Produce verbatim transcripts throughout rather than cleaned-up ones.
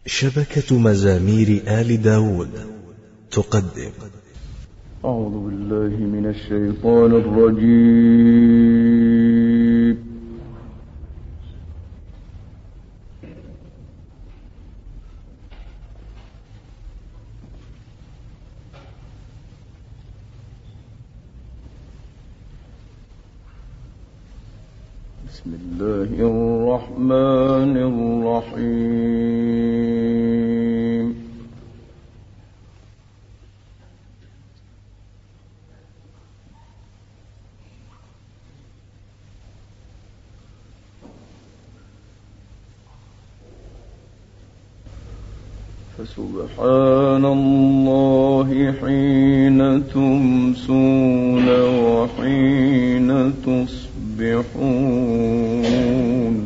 شبكة مزامير آل داود تقدم. أعوذ بالله من الشيطان الرجيم. بسم الله الرحمن الرحيم. فسبحان الله حين تمسون وحين تصبحون.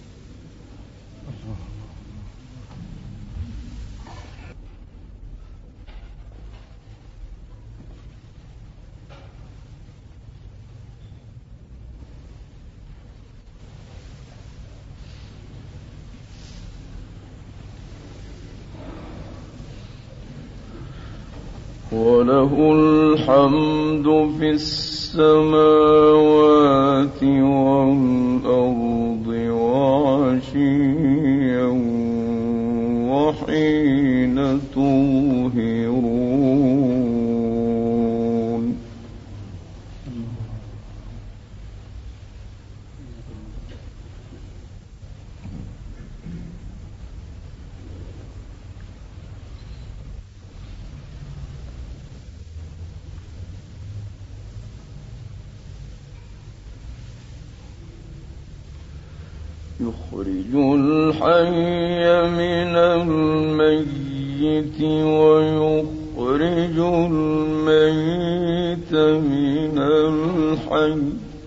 وله الحمد في السماوات والأرض وعشيا وحين تظهرون. يخرج الحي من الميت ويخرج الميت من الحي.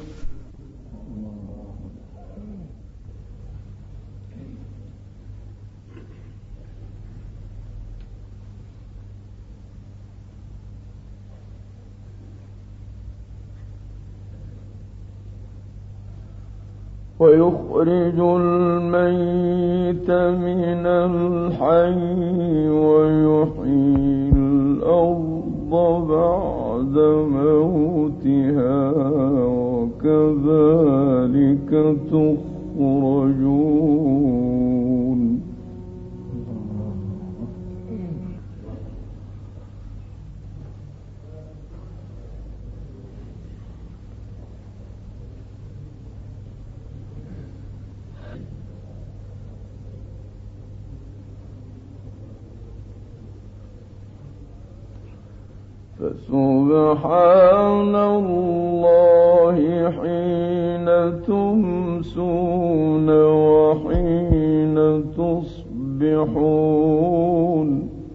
ويخرج الميت من الحي ويحيي الأرض بعد موتها وكذلك تخرجون. فسبحان الله حين تمسون وحين تصبحون.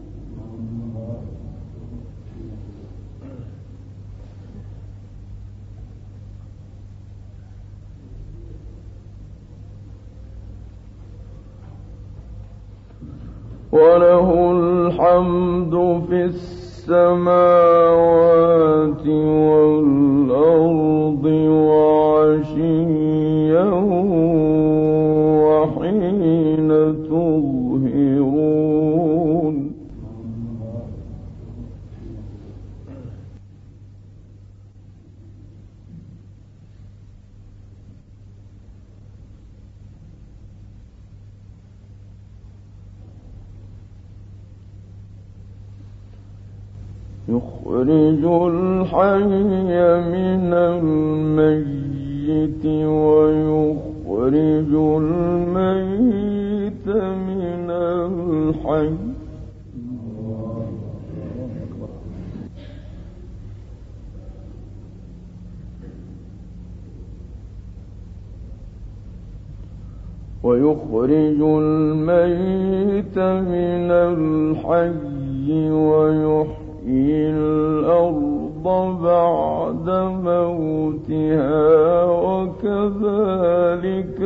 وله الحمد في السماوات والأرض وعشيا وحين تظهرون. يخرج الحي من الميت ويخرج الميت من الحي. ويخرج الميت من الحي ويحيي الأرض بعد موتها وكذلك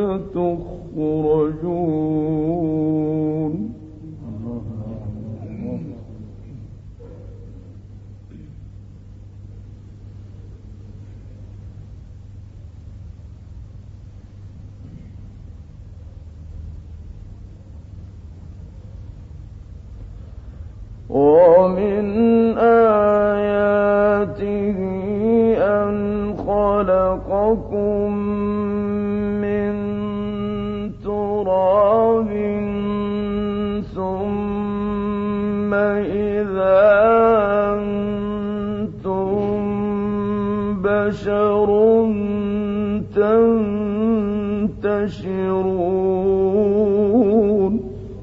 تخرجون. ومن آياته أن خلقكم من تراب ثم إذا أنتم بشر تنتشرون.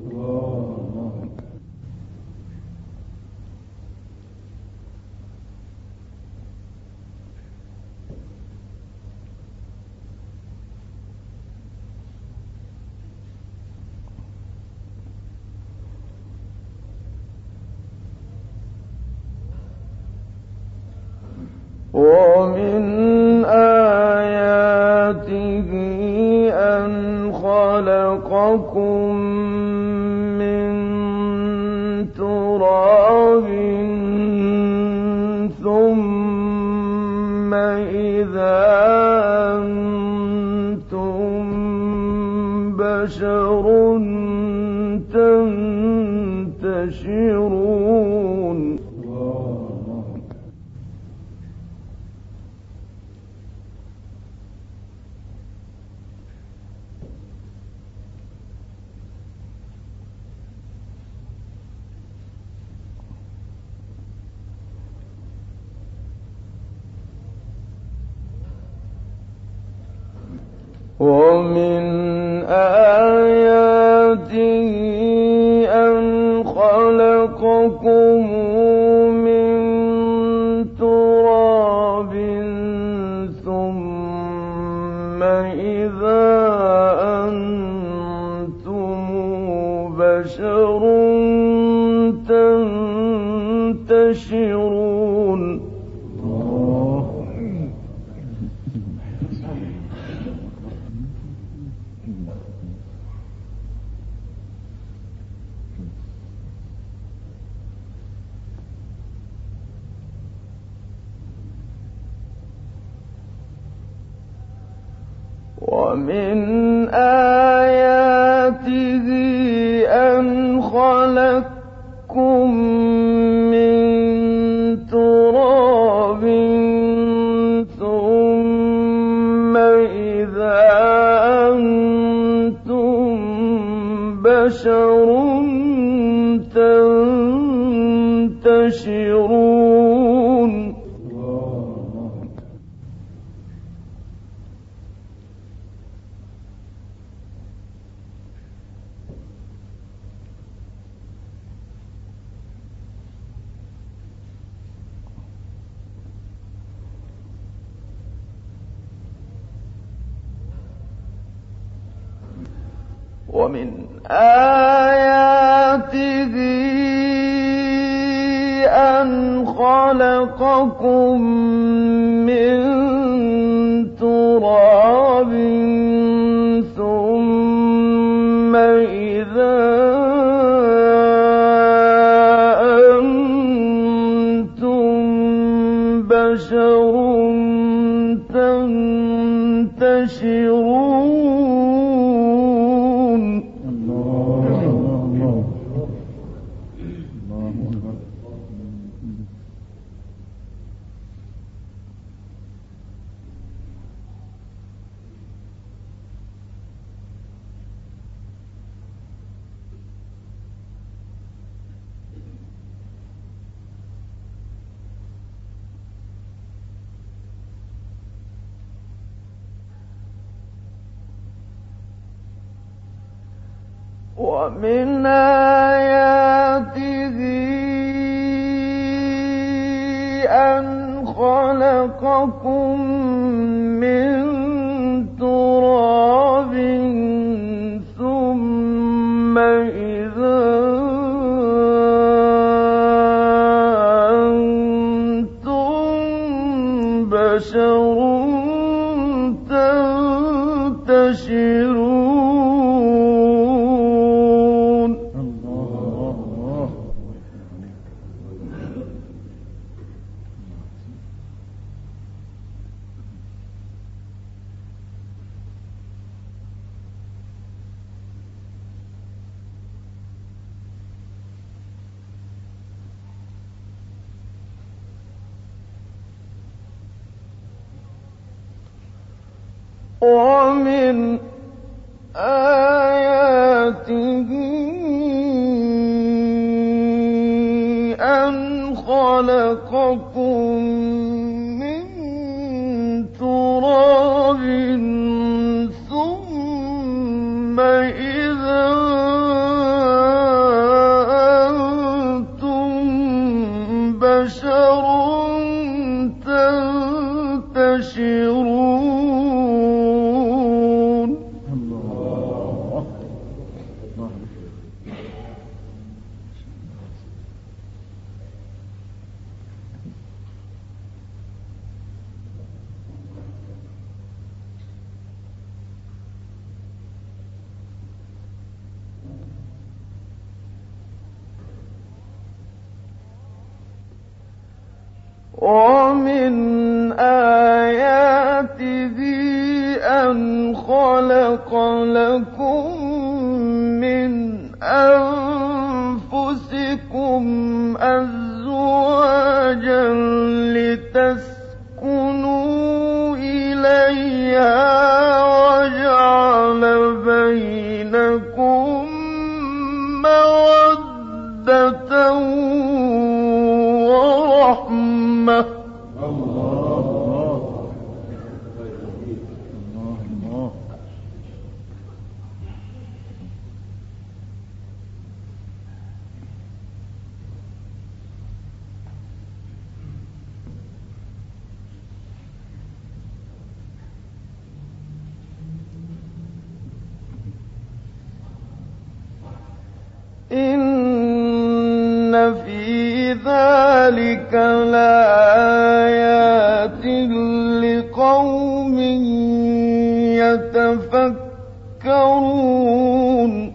ومن آياته أن خلقكم من تراب ثم إذا أنتم بشر تنتشرون. ومن آياته أن خلقكم من تراب ثم إذا أنتم بشر تنتشرون. ومن آياته أن خلقكم من تراب ثم إذا أنتم بشر تنتشرون. ومن آياته أن خلقكم من تراب ثم إذا أنتم بشر تنتشرون. ومن آياته أن خلقكم من تراب ثم إذا أنتم بشر تنتشرون. ومن آياته أن خلقكم من تراب ثم إذا أنتم بشر تنتشرون. ومن آياته أن خلق لكم من أنفسكم أزواجا لتسكنوا إليها وجعل بينكم مودة ورحمة. الله الله. إن في ذلك لآيات لقوم يتفكرون.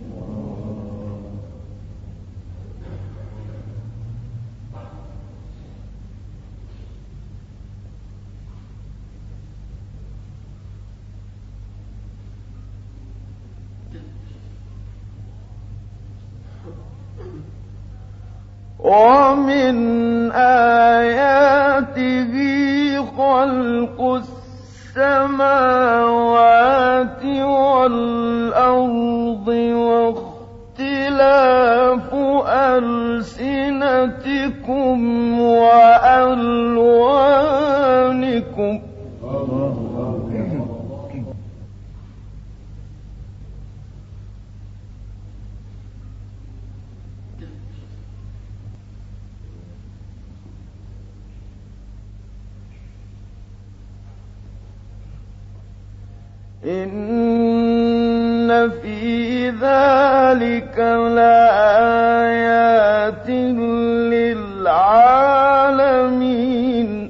ومن آياته خلق السماوات والأرض واختلاف ألسنتكم وألوانكم. إن في ذلك لآيات للعالمين.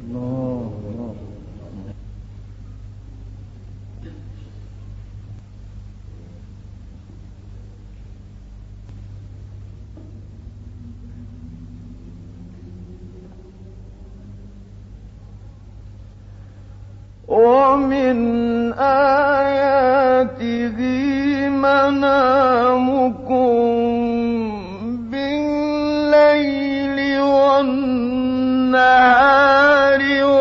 ومن آياته منامكم بالليل والنهار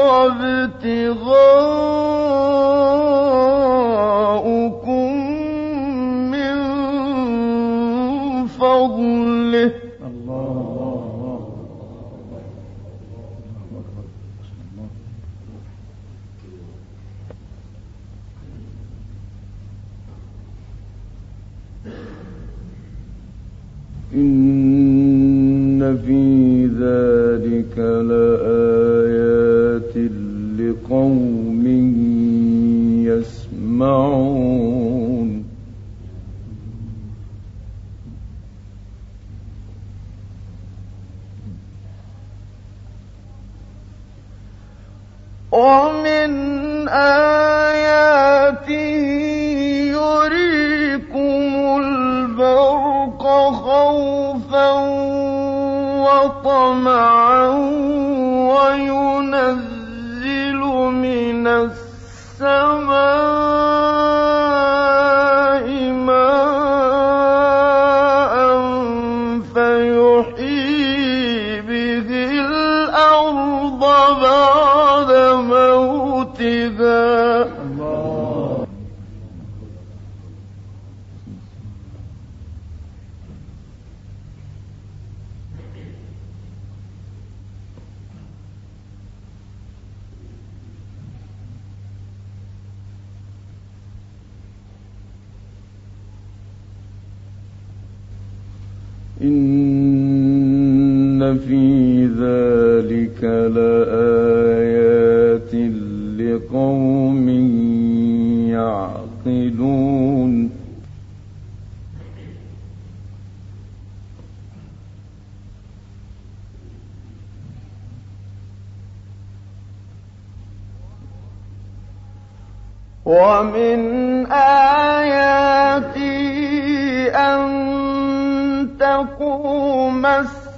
وابتغاؤكم من فضله. إن في ذلك لآيات لقوم يسمعون. ومن آياته يريكم البرق خوفا وطمعا وينزل من السماء ماء فيحيي به الأرض بعد موتها. إن في ذلك لآيات لقوم يعقلون ومن آياته أن تقوم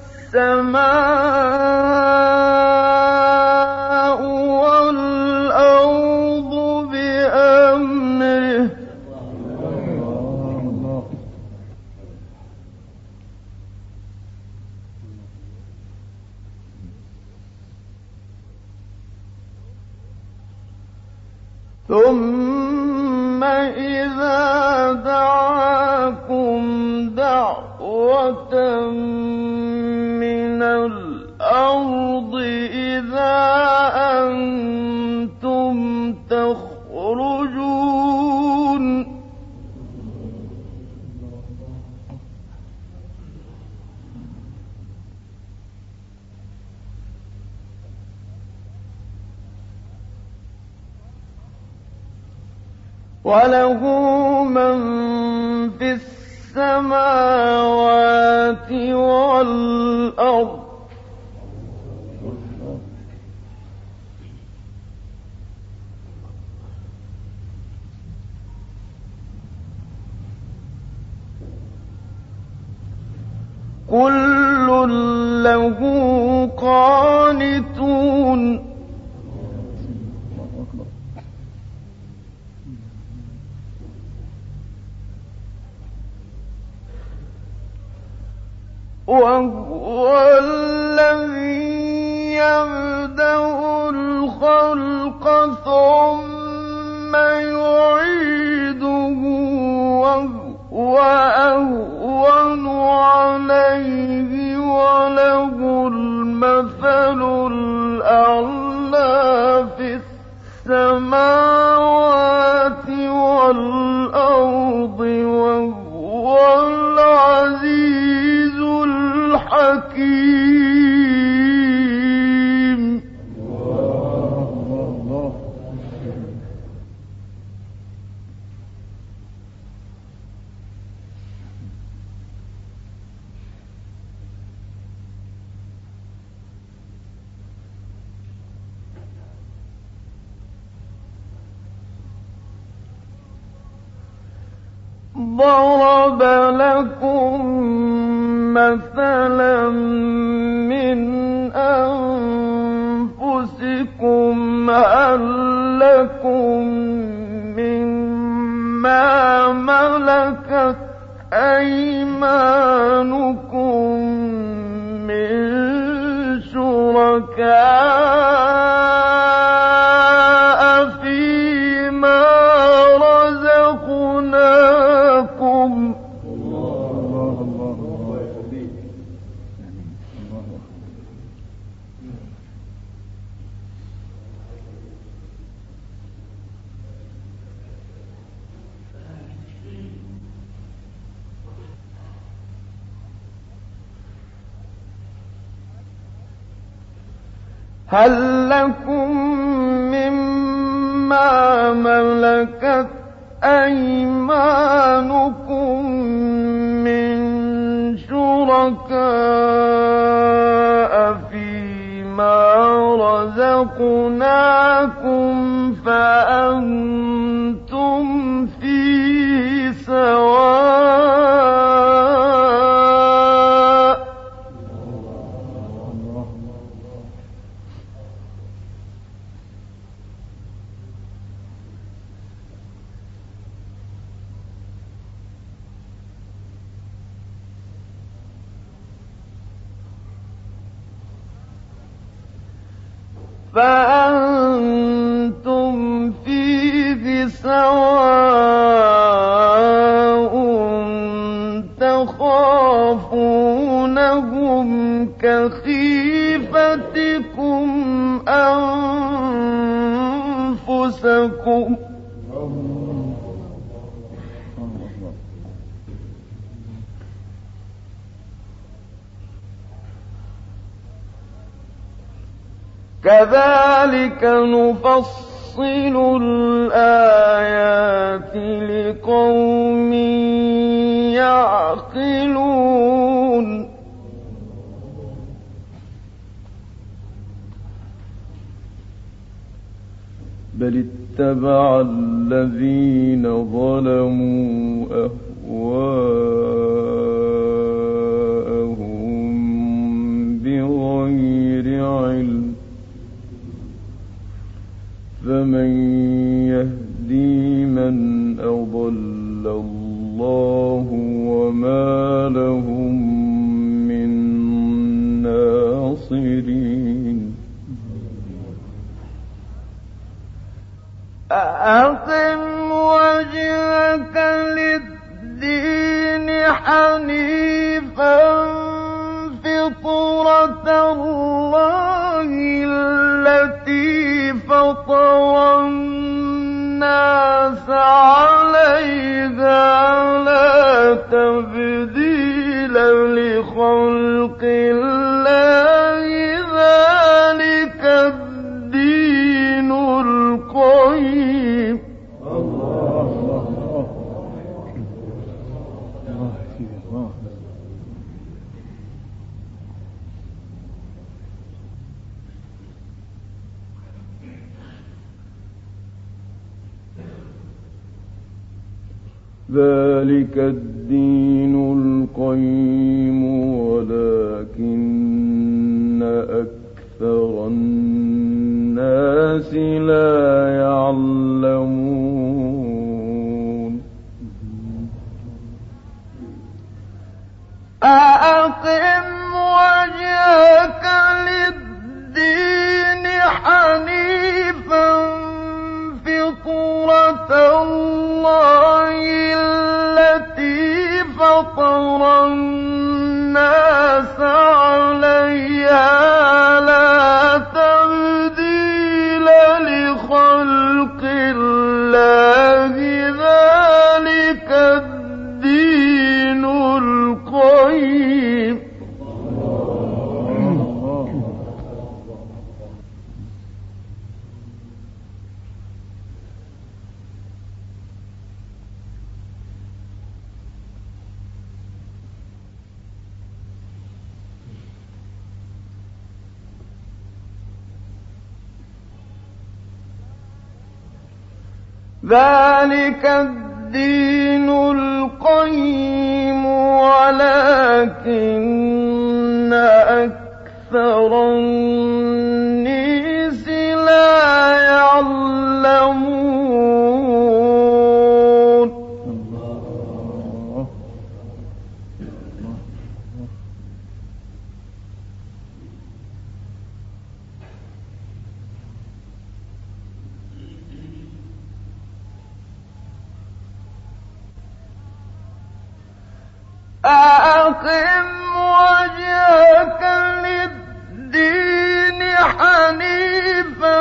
السماء والأرض بأمره ثم إذا دعاكم دعوة من الأرض إذا أنتم تخرجون وله من في السماوات والأرض كل له قانتون وهو الذي يبدأ الخلق ثم يعيده وهو أهون عليه وله المثل الأعلى في السماوات والأرض وهو العزيز الحكيم ضرب لكم مثلا من أنفسكم هل لكم مما ملكت أيمانكم من شركاء فيما رزقناكم هل لكم مما ملكت أيمانكم من شركاء فيما رزقناكم فأنتم فيه سواء فأنتم فيه سواء تخافونهم كخيفتكم أنفسكم كذلك نفصل الآيات لقوم يعقلون بل اتبع الذين ظلموا أهواءهم بغير علم فمن يهدي من أضل الله وما لهم من ناصرين أقم وجهك للدين حنيفا فطرة الله التي فطر الناس عليها لا تبديل لخلق الله ذلك الدين القيم ذلك الدين القيم ولكن أكثر الناس لا يعلمون أقم وجهك للدين حنيفا فطرة الله التي فطر الناس عليها لا تبديل لخلق الله ذلك الدين القيم ذلك الدين القيم ولكن أكثر الناس لا يعلمون أقم وجهك للدين حنيفا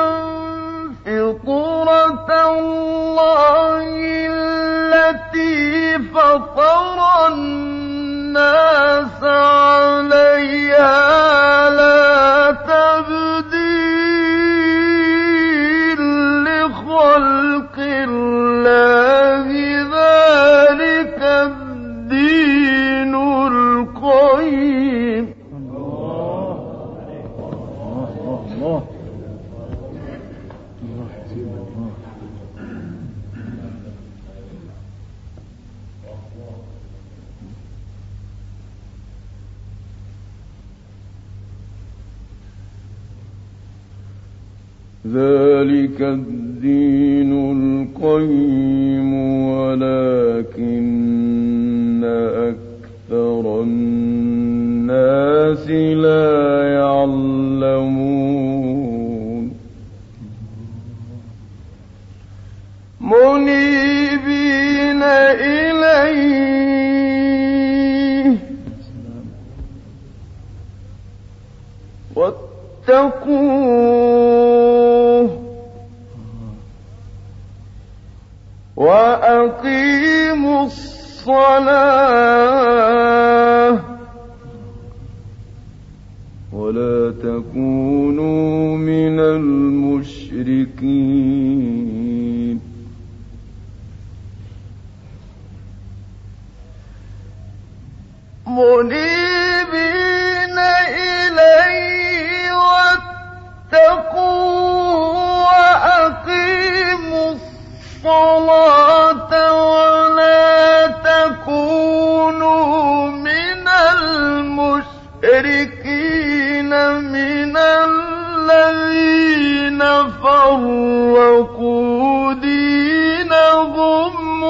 فطرة الله التي فطر الناس عليها لا تبديل لخلق الله ذلك الدين القيم ذلك الدين القيم ولكن أكثر الناس لا يعلمون منيبين إليه واتقوه وأقيموا الصلاة ولا تكونوا من المشركين منيبين إليه واتقوا وأقيموا الصلاة ولا تكونوا من المشركين من الذين فرقوا دينهم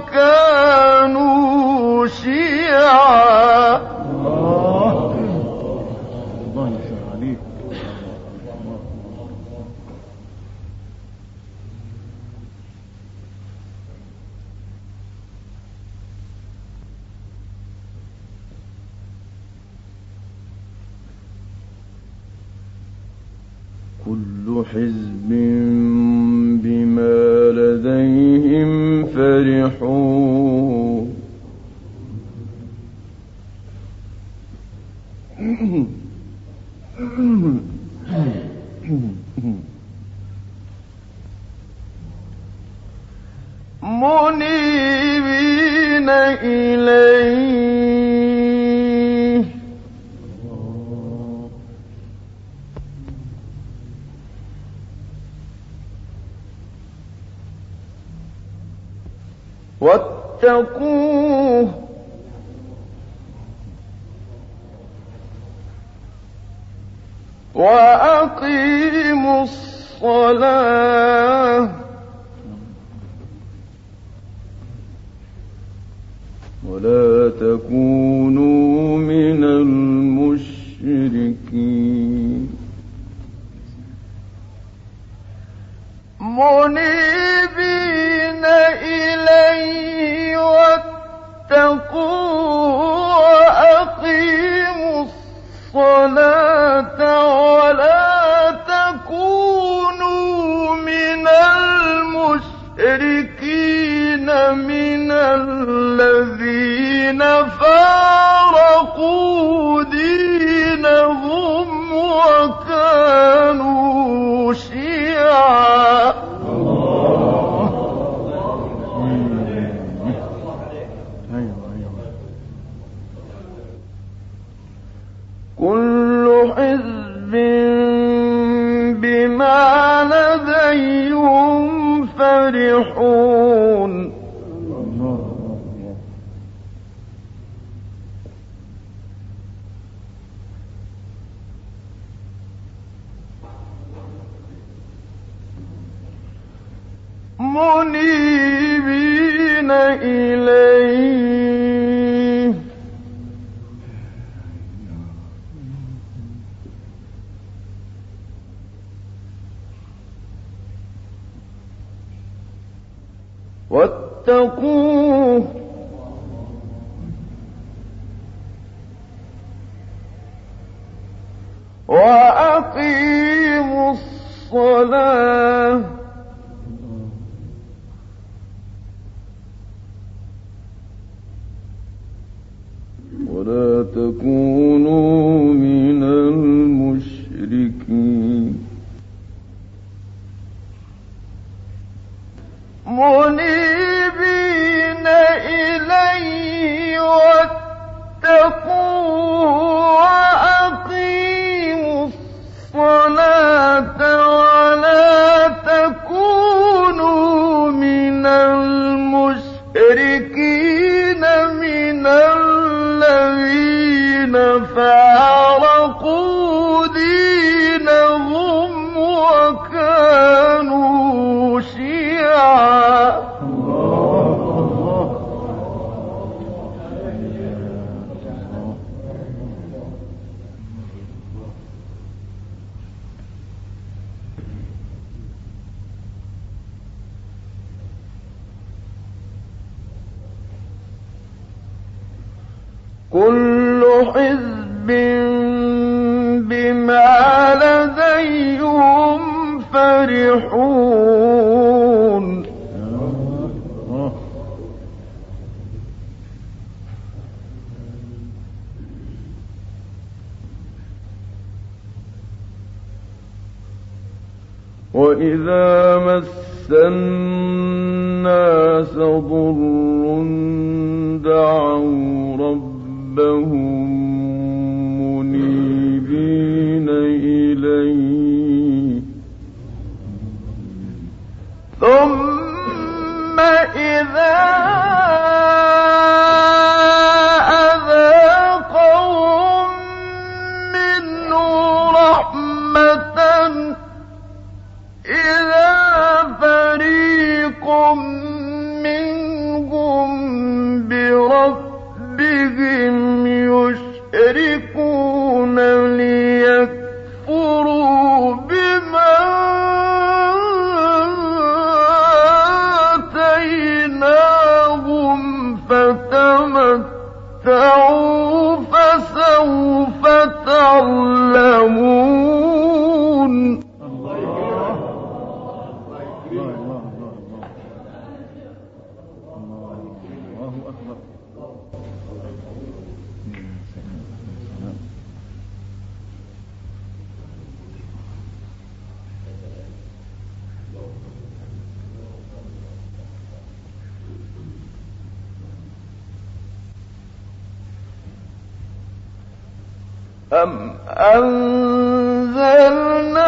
وكانوا شيعا. الله الله يسر عليك. كل حزب بما لديهم فرحون منيبين إليه واتقوه وأقيموا الصلاة ولا تكونوا من المشركين منيبين إليه واتقوا وأقيموا الصلاة ولا تكونوا من المشركين من الذين فارقوا دينهم وكانوا شيعا. كل حزب بما لديهم فرحون منيبين إليه واتقوه وأقيموا الصلاة ولا تكونوا من المشركين منيبين إليه واتقوا وأقيموا الصلاة ولا تكونوا من المشركين من الذين فارقوا دينهم وكانوا شيعا. كل حزب بما لديهم فرحون وإذا مس الناس ضر دعوا ربهم منيبين إليه ثم إذا أذاقهم منه رحمة إذا فريق منهم بربهم يشركون ليكفروا بما آتيناهم فتمتعوا فسوف تعلمون. أم أنزلنا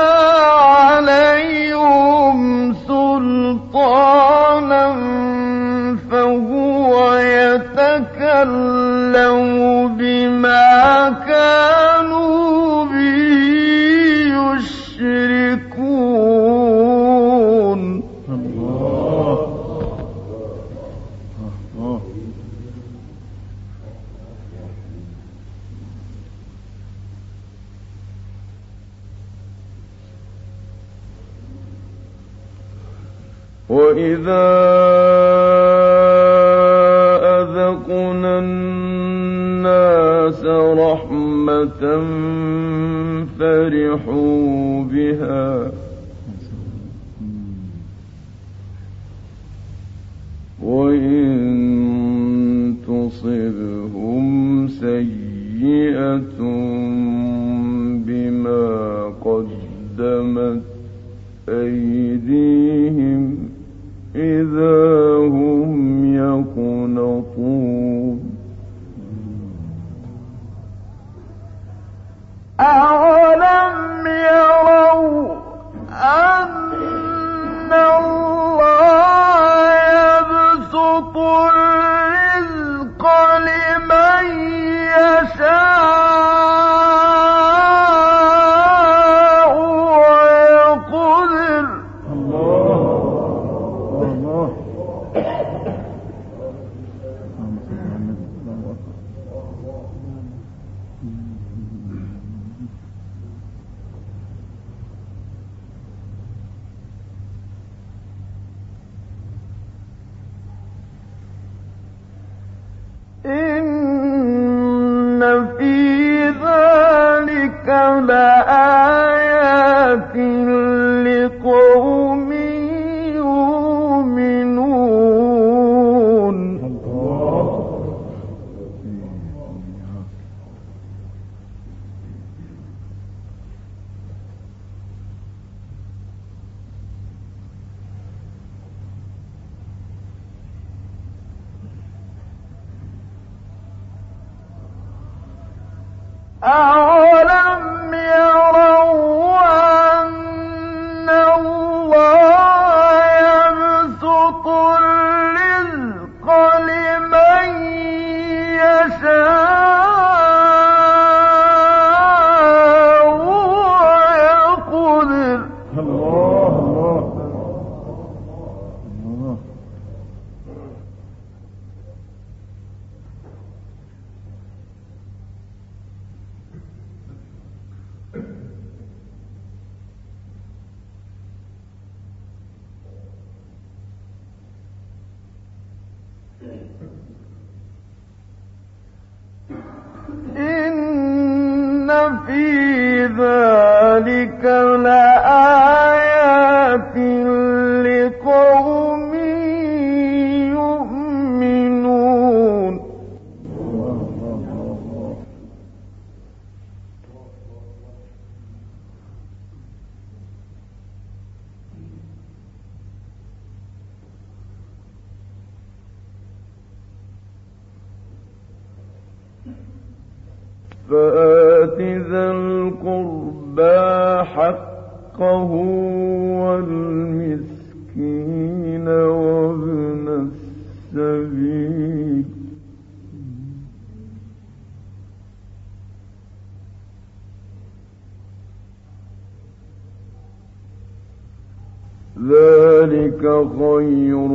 عليهم سلطانا فهو يتكلم بما كانوا به يشركون. الله الله وإذا أذقنا الناس رحمة فرحوا بها وإن تصبهم سيئة بما قدمت أيديهم إذا هم يقنطون. أولم يروا أن الله يبسط الرزق لمن يشاء ويقدر. إن في ذلك لآيات لقوم يؤمنون. أولم يروا أن الله يبسط الرزق لمن يشاء ويقدر. الله الله فآت ذا القربى حقه والمسكين وابن السبيل ذلك خير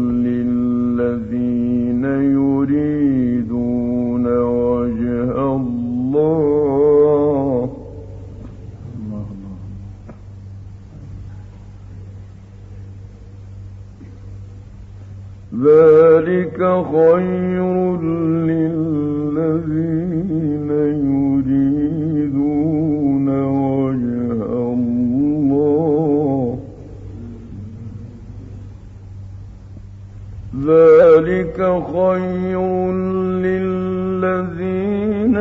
للذين يريدون وجه الله ذلك خير للذين يريدون وجه الله ذلك خير للذين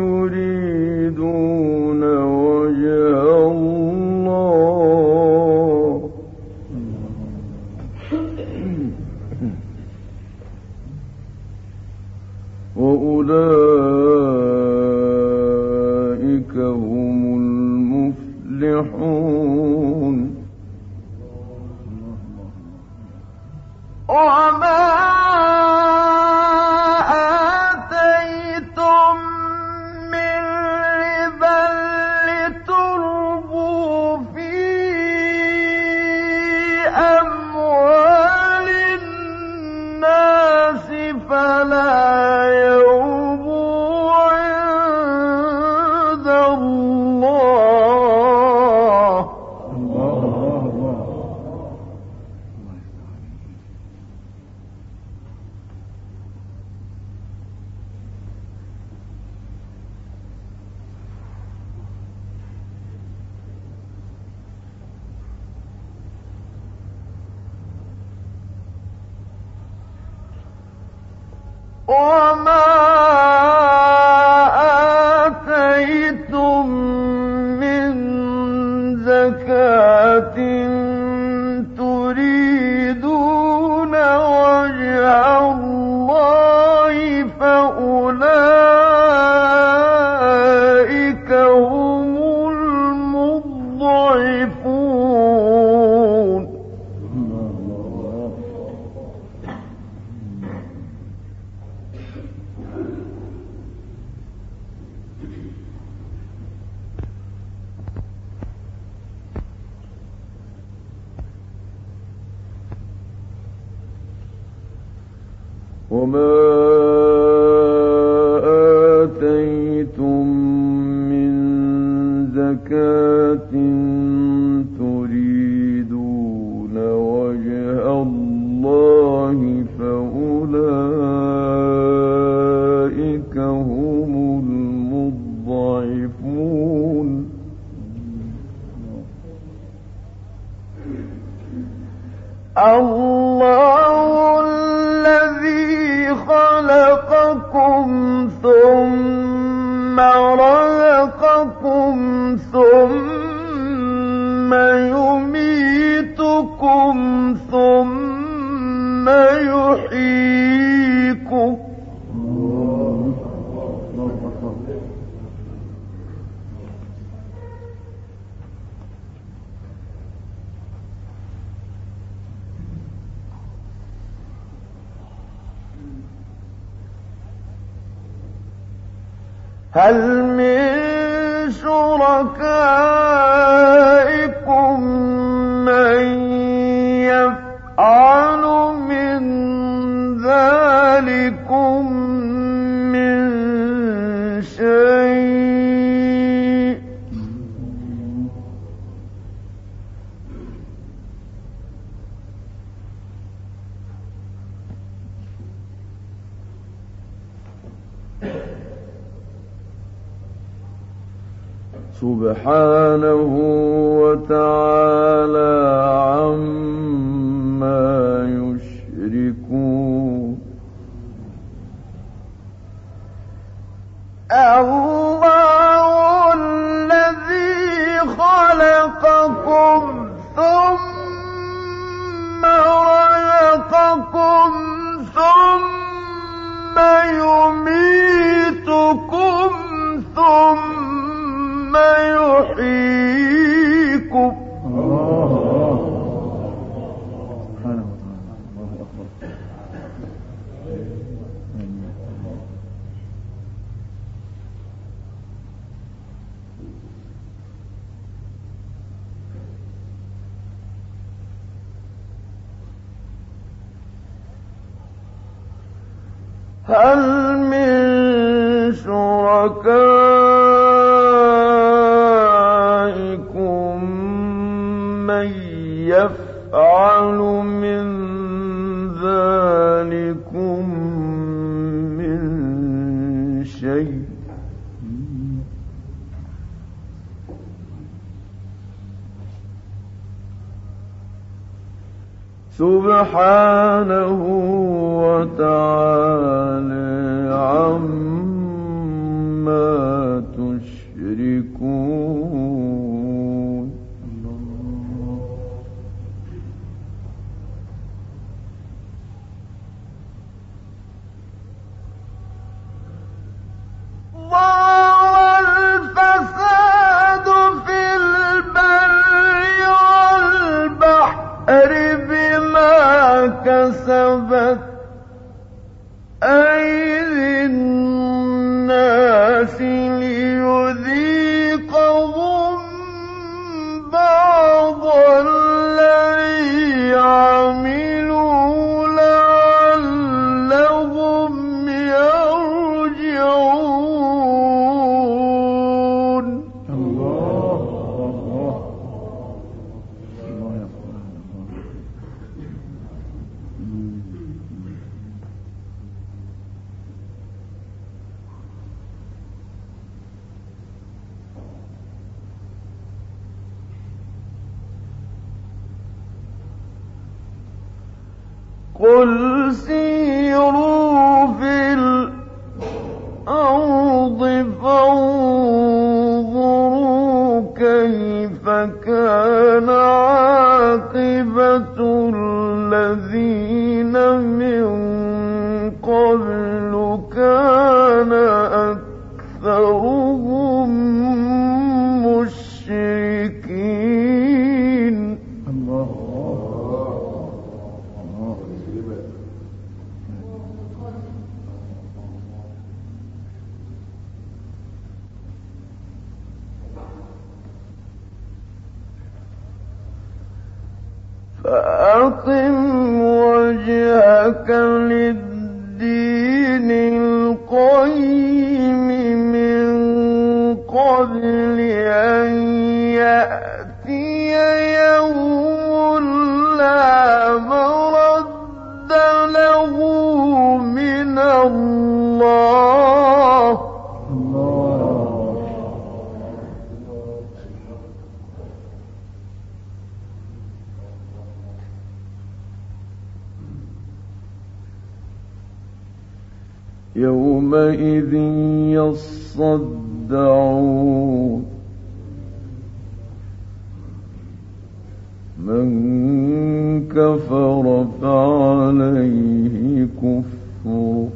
يريدون وجه الله وأولئك هم المفلحون وما آتيتم من ربا لتربوا في أموال الناس فلا يربو عند الله وما آتيتم من زكاة تريدون وجه الله فأولئك هم المضعفون وما آتيتم من زكاة تريدون وجه الله فأولئك هم المضعفون الله الذي خلقكم ثم رزقكم ثم يميتكم ثم يحييكم هل من شركائكم من يفعل من ذلكم من شيء سبحانه وتعالى عما يشركون الله الذي خلقكم ثم رزقكم ثم يميتكم ثم هل من شركائكم من يفعل من ذلكم من شيء سبحانه وتعالى عما تشركون. ظهر الفساد في البر والبحر بما كسبت أيدي الناس ليذيقهم بعض الذي عملوا لعلهم يرجعون. الله الله الله يا قل سيروا في الأرض فانظروا كيف كان عاقبة الذين من قبل كان أكثرهم مشركين. الله فأقم وجهك للدين القيم من قبل أن يأتي يوم لا مرد له من الله. يومئذ يصدعون من كفر فعليه كفره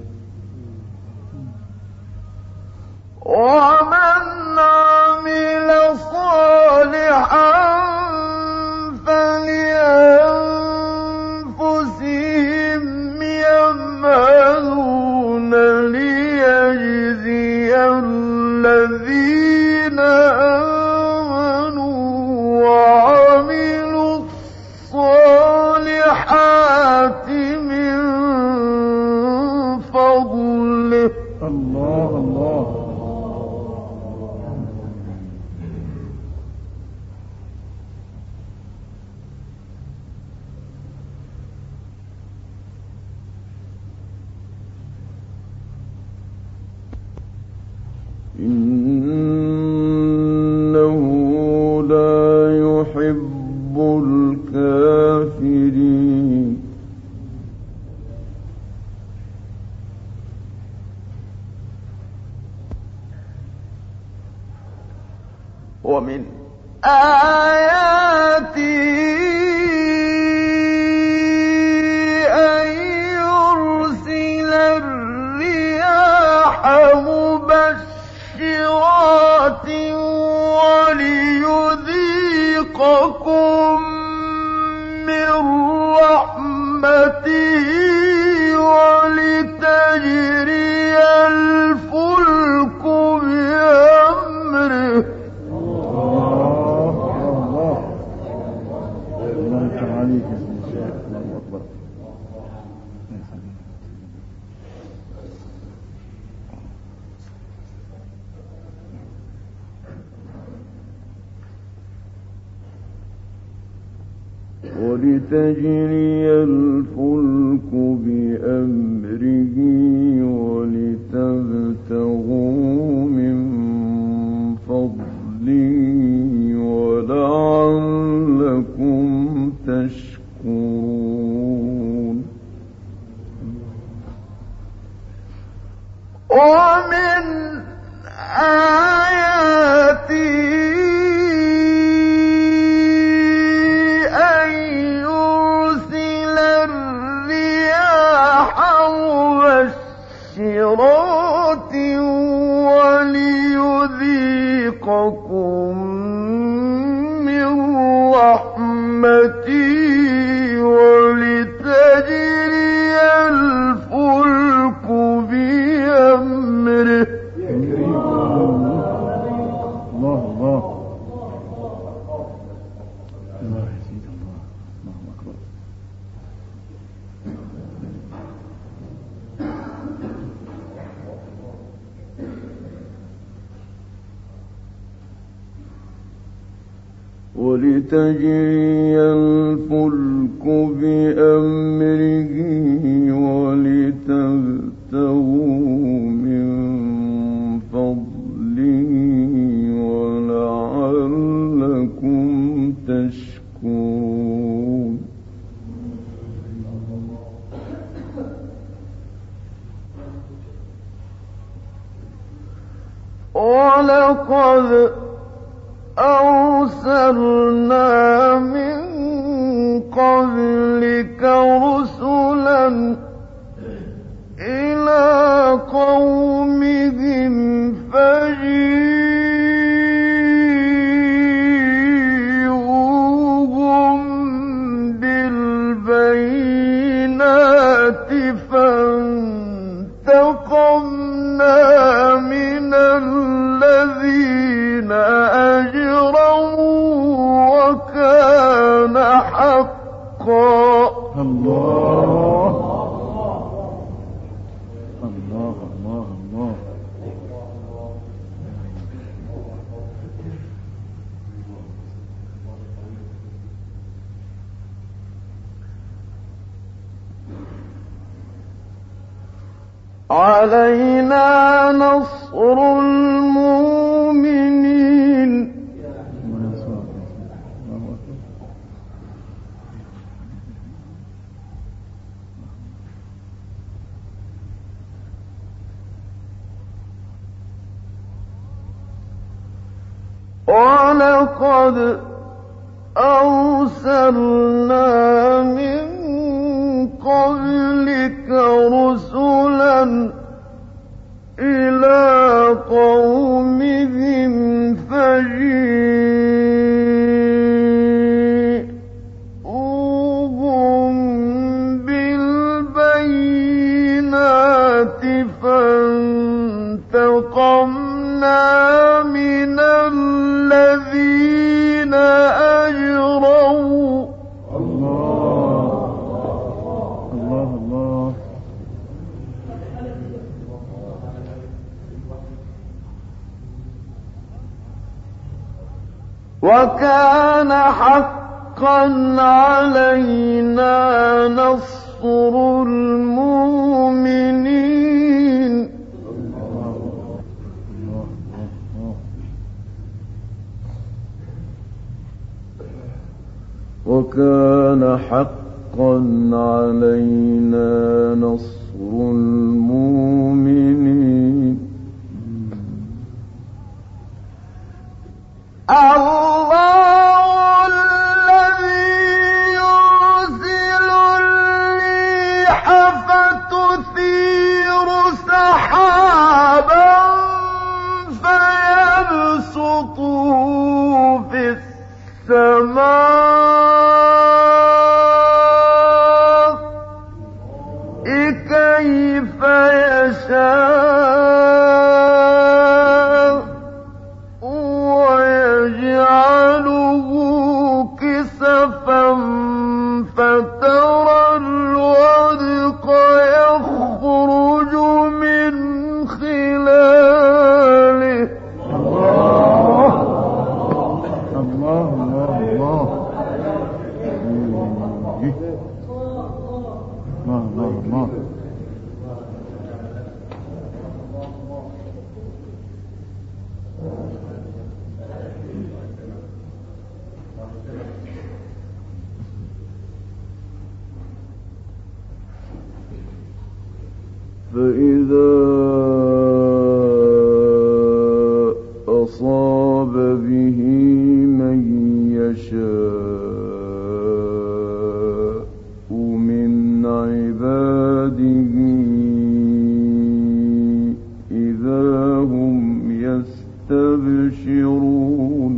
ومن عمل صالحا فلأنفسهم يمهدون ليجزي الذين آمنوا وعملوا الصالحات من فضله. الله الله إنه لا يحب الكافرين. ومن آياته أن يرسل الرياح مبشرات وليذيقكم من رحمته ولتجري الفلك بأمره. ولتجري الفلك بأمره ولتبتغوا من فضله ولعلكم تشكرون ومن آياته أن يرسل الرياح مبشرات وليذيقكم من رحمته ولتجري الفلك بأمره. الله الله الله يا سيد الله الله أكبر. ولتجري الفلك بأمره ولتبتغوا من فضله ولعلكم تشكرون ولقد أرسلنا من قبلك رسلا إلى قومهم فجيئوهم بالبينات فانتقمنا من الذين أجرموا وكان حقا. الله الله الله الله علينا نصر المؤمنين. ولقد أرسلنا من قبلك رسلا إلى قومهم فجيئوهم بالبينات فانتقمنا من الذين أجرموا. الله الله الله وكان حقا علينا نصر المؤمنين. وكان حقا علينا نصر المؤمنين. الله الذي يرسل الريح فتثير سحابا فيبسطه في السماء كيف يشاء ويجعل فإذا أصاب به من يشاء من عباده إذا هم يستبشرون.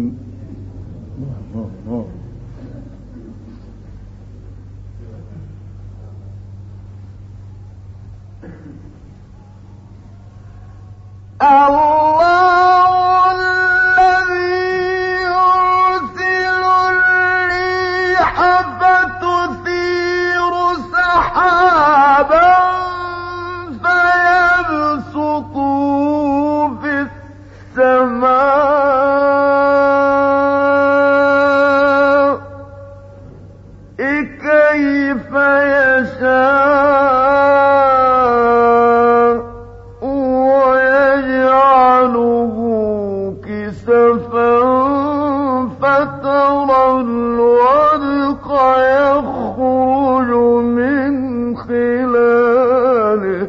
الله الذي يرسل الريح فتثير سحابا فيبسطه في السماء كيف يشاء ويجعله كسفا فترى الودق يخرج من خلاله.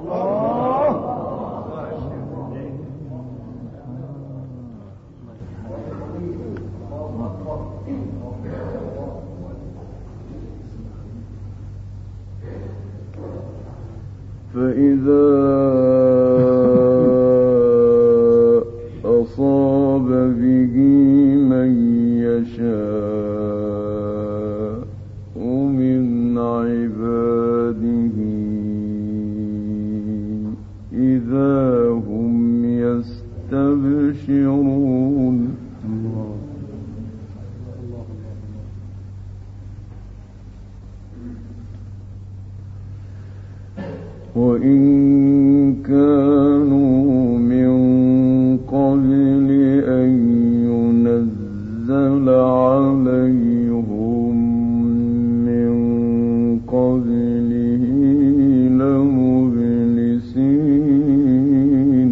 فإذا أصاب به من يشاء من عباده إذا هم يستبشرون. وإن كانوا من قبل أن ينزل عليهم من قبله لمبلسين.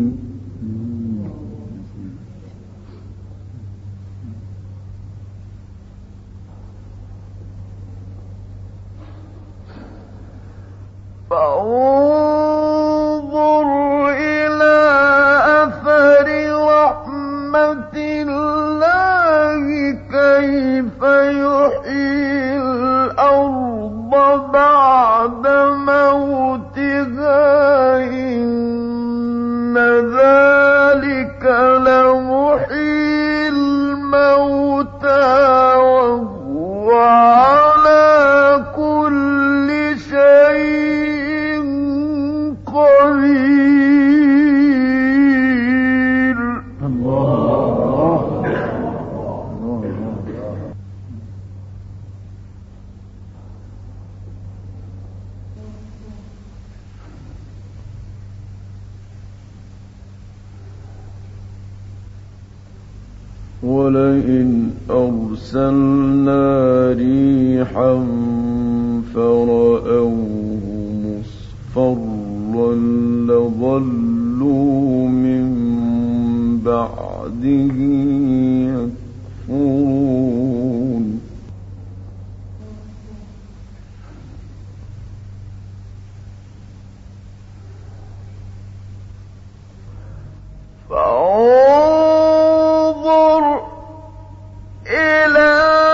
فانظر إلى أثر رحمة الله كيف يحيي الأرض بعد موتها إن ذلك لمحيي الموتى وهو على كل شيء قدير. الله ولئن أرسلنا ريحا فرأوه مصفرا لظلوا من بعده يكفرون. فانظر إلى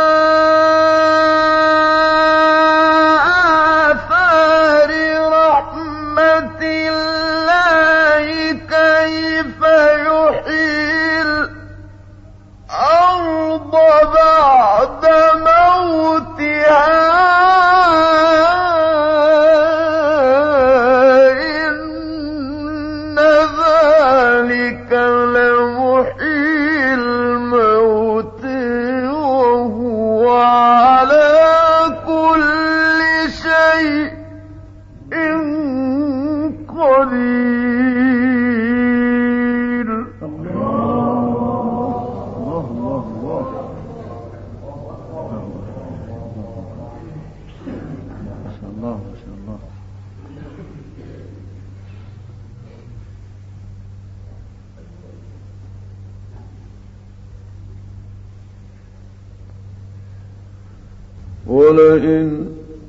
آثار رحمة الله كيف يحيي الأرض بعد موتها إن ذلك لمحيي الموت وهو على كل شيء قدير. الله الله الله ما شاء الله ما شاء الله. ولئن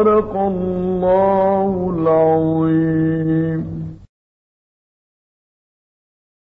صدق الله العظيم.